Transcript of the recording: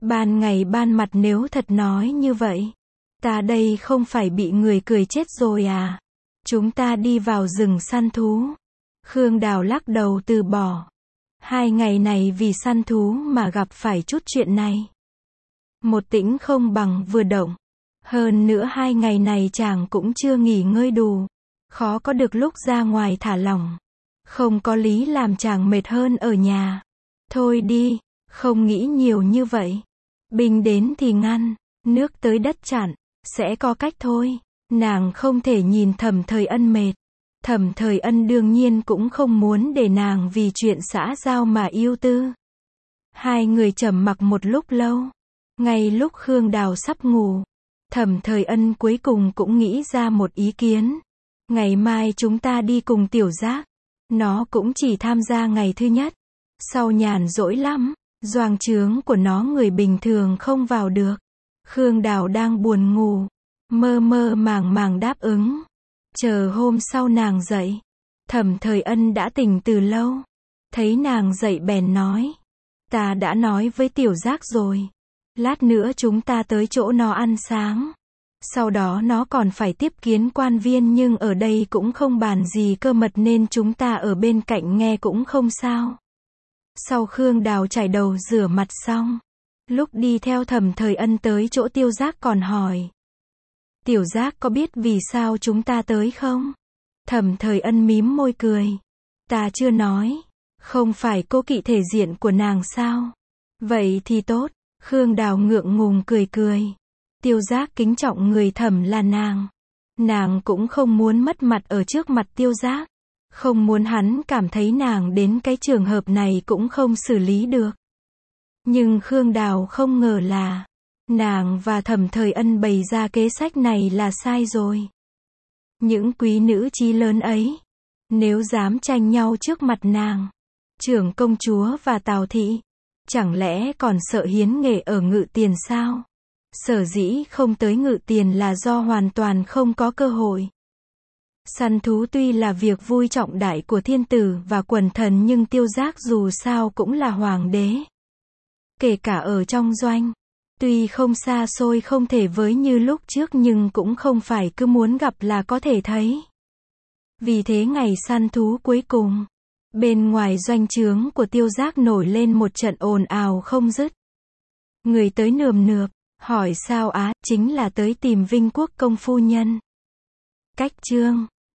Ban ngày ban mặt nếu thật nói như vậy, ta đây không phải bị người cười chết rồi à? Chúng ta đi vào rừng săn thú. Khương Đào lắc đầu từ bỏ. 2 ngày này vì săn thú mà gặp phải chút chuyện này. Một tĩnh không bằng vừa động. Hơn nữa 2 ngày này chàng cũng chưa nghỉ ngơi đủ. Khó có được lúc ra ngoài thả lỏng. Không có lý làm chàng mệt hơn ở nhà. Thôi đi, không nghĩ nhiều như vậy. Binh đến thì ngăn, nước tới đất chặn, sẽ có cách thôi. Nàng không thể nhìn Thẩm Thời Ân mệt. Thẩm Thời Ân đương nhiên cũng không muốn để nàng vì chuyện xã giao mà ưu tư. Hai người trầm mặc một lúc lâu. Ngay lúc Khương Đào sắp ngủ, Thẩm Thời Ân cuối cùng cũng nghĩ ra một ý kiến. Ngày mai chúng ta đi cùng Tiểu Giác. Nó cũng chỉ tham gia ngày thứ nhất. Sau nhàn rỗi lắm, doàng trướng của nó người bình thường không vào được. Khương Đào đang buồn ngủ, mơ mơ màng màng đáp ứng. Chờ hôm sau nàng dậy, Thẩm Thời Ân đã tỉnh từ lâu. Thấy nàng dậy bèn nói, ta đã nói với Tiểu Giác rồi. Lát nữa chúng ta tới chỗ nó ăn sáng. Sau đó nó còn phải tiếp kiến quan viên nhưng ở đây cũng không bàn gì cơ mật nên chúng ta ở bên cạnh nghe cũng không sao. Sau Khương Đào chải đầu rửa mặt xong, lúc đi theo Thẩm Thời Ân tới chỗ Tiêu Giác còn hỏi. Tiểu Giác có biết vì sao chúng ta tới không? Thẩm Thời Ân mím môi cười. Ta chưa nói. Không phải cô kỵ thể diện của nàng sao? Vậy thì tốt. Khương Đào ngượng ngùng cười cười. Tiêu Giác kính trọng người Thẩm là nàng. Nàng cũng không muốn mất mặt ở trước mặt Tiêu Giác. Không muốn hắn cảm thấy nàng đến cái trường hợp này cũng không xử lý được. Nhưng Khương Đào không ngờ là nàng và Thẩm Thời Ân bày ra kế sách này là sai rồi. Những quý nữ chí lớn ấy, nếu dám tranh nhau trước mặt nàng, trưởng công chúa và Tào thị, chẳng lẽ còn sợ hiến nghệ ở Ngự Tiền sao? Sở dĩ không tới Ngự Tiền là do hoàn toàn không có cơ hội. Săn thú tuy là việc vui trọng đại của thiên tử và quần thần nhưng Tiêu Giác dù sao cũng là hoàng đế. Kể cả ở trong doanh, tuy không xa xôi không thể với như lúc trước nhưng cũng không phải cứ muốn gặp là có thể thấy. Vì thế ngày săn thú cuối cùng, bên ngoài doanh trướng của Tiêu Giác nổi lên một trận ồn ào không dứt. Người tới nườm nượp, hỏi sao á, chính là tới tìm Vinh Quốc công phu nhân. Cách chương